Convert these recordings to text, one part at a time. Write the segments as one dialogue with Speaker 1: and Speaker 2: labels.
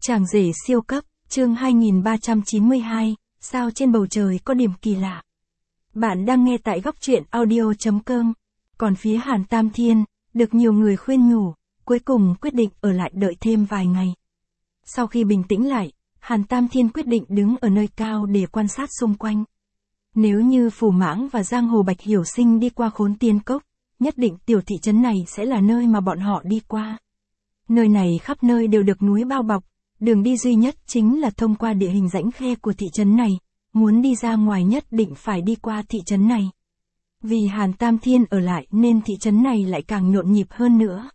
Speaker 1: Chàng rể siêu cấp, chương 2392, sao trên bầu trời có điểm kỳ lạ. Bạn đang nghe tại góc truyện audio.com. Còn phía Hàn Tam Thiên, được nhiều người khuyên nhủ, cuối cùng quyết định ở lại đợi thêm vài ngày. Sau khi bình tĩnh lại, Hàn Tam Thiên quyết định đứng ở nơi cao để quan sát xung quanh. Nếu như Phù Mãng và Giang Hồ Bạch Hiểu Sinh đi qua Khốn Tiên Cốc, nhất định tiểu thị trấn này sẽ là nơi mà bọn họ đi qua. Nơi này khắp nơi đều được núi bao bọc, đường đi duy nhất chính là thông qua địa hình rãnh khe của thị trấn này, muốn đi ra ngoài nhất định phải đi qua thị trấn này. Vì Hàn Tam Thiên ở lại nên thị trấn này lại càng nhộn nhịp hơn nữa.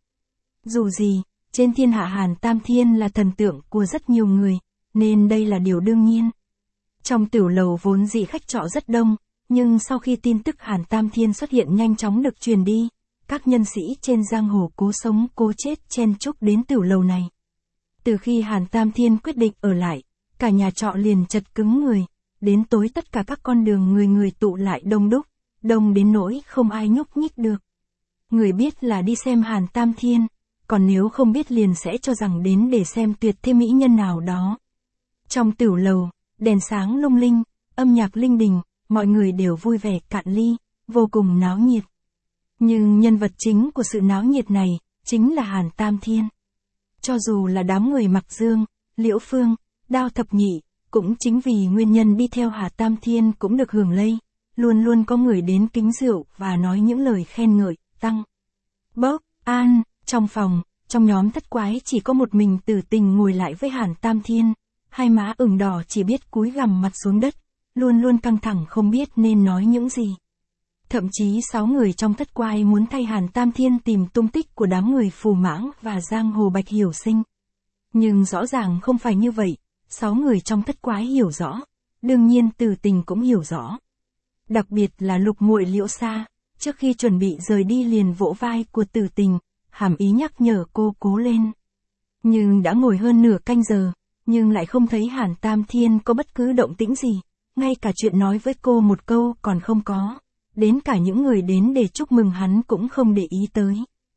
Speaker 1: Dù gì, trên thiên hạ Hàn Tam Thiên là thần tượng của rất nhiều người, nên đây là điều đương nhiên. Trong tiểu lầu vốn dĩ khách trọ rất đông, nhưng sau khi tin tức Hàn Tam Thiên xuất hiện nhanh chóng được truyền đi, các nhân sĩ trên giang hồ cố sống cố chết chen chúc đến tiểu lầu này. Từ khi Hàn Tam Thiên quyết định ở lại, cả nhà trọ liền chật cứng người, đến tối tất cả các con đường người tụ lại đông đúc, đông đến nỗi không ai nhúc nhích được. Người biết là đi xem Hàn Tam Thiên, còn nếu không biết liền sẽ cho rằng đến để xem tuyệt thế mỹ nhân nào đó. Trong tiểu lầu, đèn sáng lung linh, âm nhạc linh đình, mọi người đều vui vẻ cạn ly, vô cùng náo nhiệt. Nhưng nhân vật chính của sự náo nhiệt này, chính là Hàn Tam Thiên. Cho dù là đám người Mặc Dương, Liễu Phương, Đao Thập Nhị, cũng chính vì nguyên nhân đi theo Hà Tam Thiên cũng được hưởng lây, luôn luôn có người đến kính rượu và nói những lời khen ngợi, tăng. Bốc, an, trong phòng, trong nhóm thất quái chỉ có một mình Tử Tình ngồi lại với Hàn Tam Thiên, hai má ửng đỏ chỉ biết cúi gằm mặt xuống đất, luôn luôn căng thẳng không biết nên nói những gì. Thậm chí 6 người trong thất quái muốn thay Hàn Tam Thiên tìm tung tích của đám người Phù Mãng và Giang Hồ Bạch Hiểu Sinh. Nhưng rõ ràng không phải như vậy, 6 người trong thất quái hiểu rõ, đương nhiên Tử Tình cũng hiểu rõ. Đặc biệt là Lục muội Liễu Sa, trước khi chuẩn bị rời đi liền vỗ vai của Tử Tình, hàm ý nhắc nhở cô cố lên. Nhưng đã ngồi hơn nửa canh giờ, nhưng lại không thấy Hàn Tam Thiên có bất cứ động tĩnh gì, ngay cả chuyện nói với cô một câu còn không có. Đến cả những người đến để chúc mừng hắn cũng không để ý tới.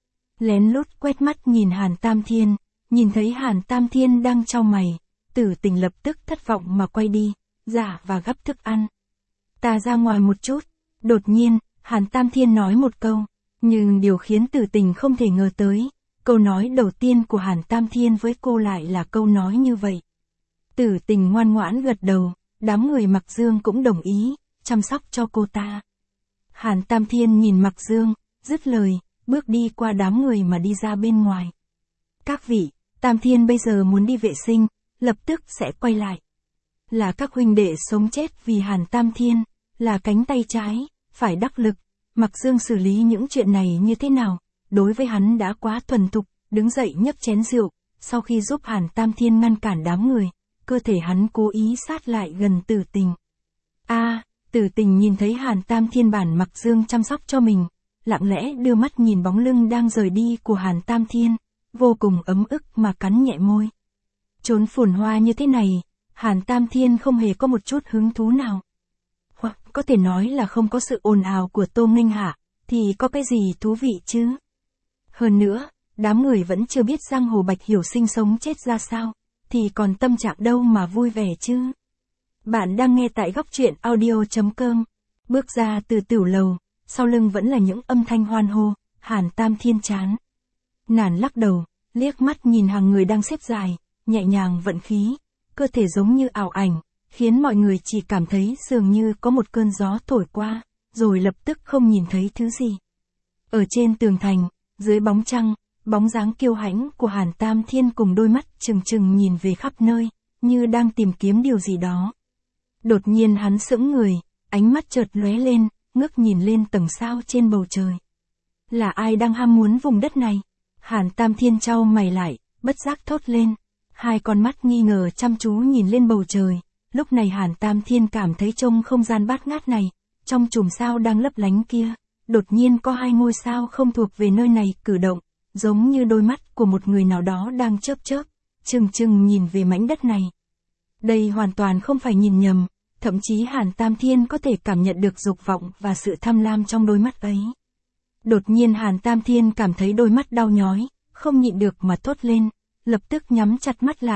Speaker 1: Lén lút quét mắt nhìn Hàn Tam Thiên, nhìn thấy Hàn Tam Thiên đang chau mày, Tử Tình lập tức thất vọng mà quay đi, giả và gắp thức ăn. Ta ra ngoài một chút, đột nhiên, Hàn Tam Thiên nói một câu, nhưng điều khiến Tử Tình không thể ngờ tới, câu nói đầu tiên của Hàn Tam Thiên với cô lại là câu nói như vậy. Tử Tình ngoan ngoãn gật đầu, đám người Mặc Dương cũng đồng ý, chăm sóc cho cô ta. Hàn Tam Thiên nhìn Mặc Dương, dứt lời, bước đi qua đám người mà đi ra bên ngoài. Các vị, Tam Thiên bây giờ muốn đi vệ sinh, lập tức sẽ quay lại. Là các huynh đệ sống chết vì Hàn Tam Thiên, là cánh tay trái, phải đắc lực. Mặc Dương xử lý những chuyện này như thế nào, đối với hắn đã quá thuần thục, đứng dậy nhấp chén rượu, sau khi giúp Hàn Tam Thiên ngăn cản đám người, cơ thể hắn cố ý sát lại gần Tử Tình. Tử Tình nhìn thấy Hàn Tam Thiên bản Mặc Dương chăm sóc cho mình, lặng lẽ đưa mắt nhìn bóng lưng đang rời đi của Hàn Tam Thiên, vô cùng ấm ức mà cắn nhẹ môi. Trốn phồn hoa như thế này, Hàn Tam Thiên không hề có một chút hứng thú nào. Hoặc có thể nói là không có sự ồn ào của Tô Nghênh Hạ, thì có cái gì thú vị chứ? Hơn nữa, đám người vẫn chưa biết Giang Hồ Bạch Hiểu Sinh sống chết ra sao, thì còn tâm trạng đâu mà vui vẻ chứ? Bạn đang nghe tại góc truyện audio.com. Bước ra từ tiểu lầu, sau lưng vẫn là những âm thanh hoan hô, Hàn Tam Thiên chán. Nàng lắc đầu, liếc mắt nhìn hàng người đang xếp dài, nhẹ nhàng vận khí, cơ thể giống như ảo ảnh, khiến mọi người chỉ cảm thấy dường như có một cơn gió thổi qua, rồi lập tức không nhìn thấy thứ gì. Ở trên tường thành, dưới bóng trăng, bóng dáng kiêu hãnh của Hàn Tam Thiên cùng đôi mắt trừng trừng nhìn về khắp nơi, như đang tìm kiếm điều gì đó. Đột nhiên hắn sững người, ánh mắt chợt lóe lên, ngước nhìn lên tầng sao trên bầu trời. Là ai đang ham muốn vùng đất này? Hàn Tam Thiên chau mày lại, bất giác thốt lên. Hai con mắt nghi ngờ chăm chú nhìn lên bầu trời. Lúc này Hàn Tam Thiên cảm thấy trong không gian bát ngát này, trong chùm sao đang lấp lánh kia, đột nhiên có hai ngôi sao không thuộc về nơi này cử động, giống như đôi mắt của một người nào đó đang chớp chớp, trừng trừng nhìn về mảnh đất này. Đây hoàn toàn không phải nhìn nhầm, thậm chí Hàn Tam Thiên có thể cảm nhận được dục vọng và sự tham lam trong đôi mắt ấy. Đột nhiên Hàn Tam Thiên cảm thấy đôi mắt đau nhói, không nhịn được mà thốt lên, lập tức nhắm chặt mắt lại,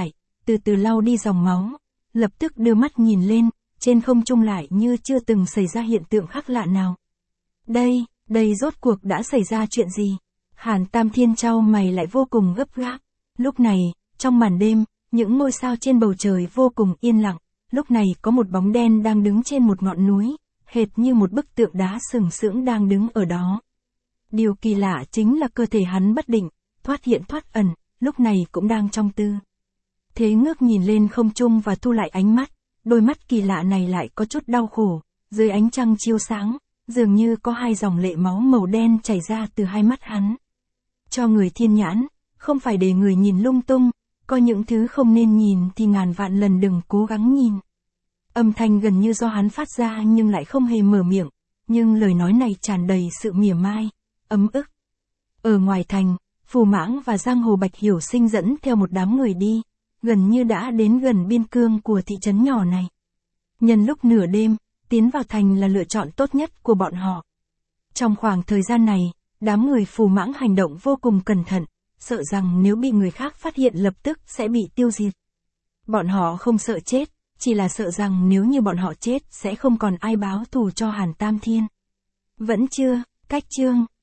Speaker 1: từ từ lau đi dòng máu, lập tức đưa mắt nhìn lên, trên không trung lại như chưa từng xảy ra hiện tượng khác lạ nào. Đây rốt cuộc đã xảy ra chuyện gì? Hàn Tam Thiên chau mày lại vô cùng gấp gáp. Lúc này, trong màn đêm, những ngôi sao trên bầu trời vô cùng yên lặng, lúc này có một bóng đen đang đứng trên một ngọn núi, hệt như một bức tượng đá sừng sững đang đứng ở đó. Điều kỳ lạ chính là cơ thể hắn bất định, thoát hiện thoát ẩn, lúc này cũng đang trong tư thế ngước nhìn lên không trung và thu lại ánh mắt, đôi mắt kỳ lạ này lại có chút đau khổ, dưới ánh trăng chiếu sáng, dường như có hai dòng lệ máu màu đen chảy ra từ hai mắt hắn. Cho người thiên nhãn, không phải để người nhìn lung tung, có những thứ không nên nhìn thì ngàn vạn lần đừng cố gắng nhìn. Âm thanh gần như do hắn phát ra nhưng lại không hề mở miệng, nhưng lời nói này tràn đầy sự mỉa mai, ấm ức. Ở ngoài thành, Phù Mãng và Giang Hồ Bạch Hiểu Sinh dẫn theo một đám người đi, gần như đã đến gần biên cương của thị trấn nhỏ này. Nhân lúc nửa đêm, tiến vào thành là lựa chọn tốt nhất của bọn họ. Trong khoảng thời gian này, đám người Phù Mãng hành động vô cùng cẩn thận, sợ rằng nếu bị người khác phát hiện lập tức sẽ bị tiêu diệt. Bọn họ không sợ chết, chỉ là sợ rằng nếu như bọn họ chết sẽ không còn ai báo thù cho Hàn Tam Thiên. Vẫn chưa, cách chương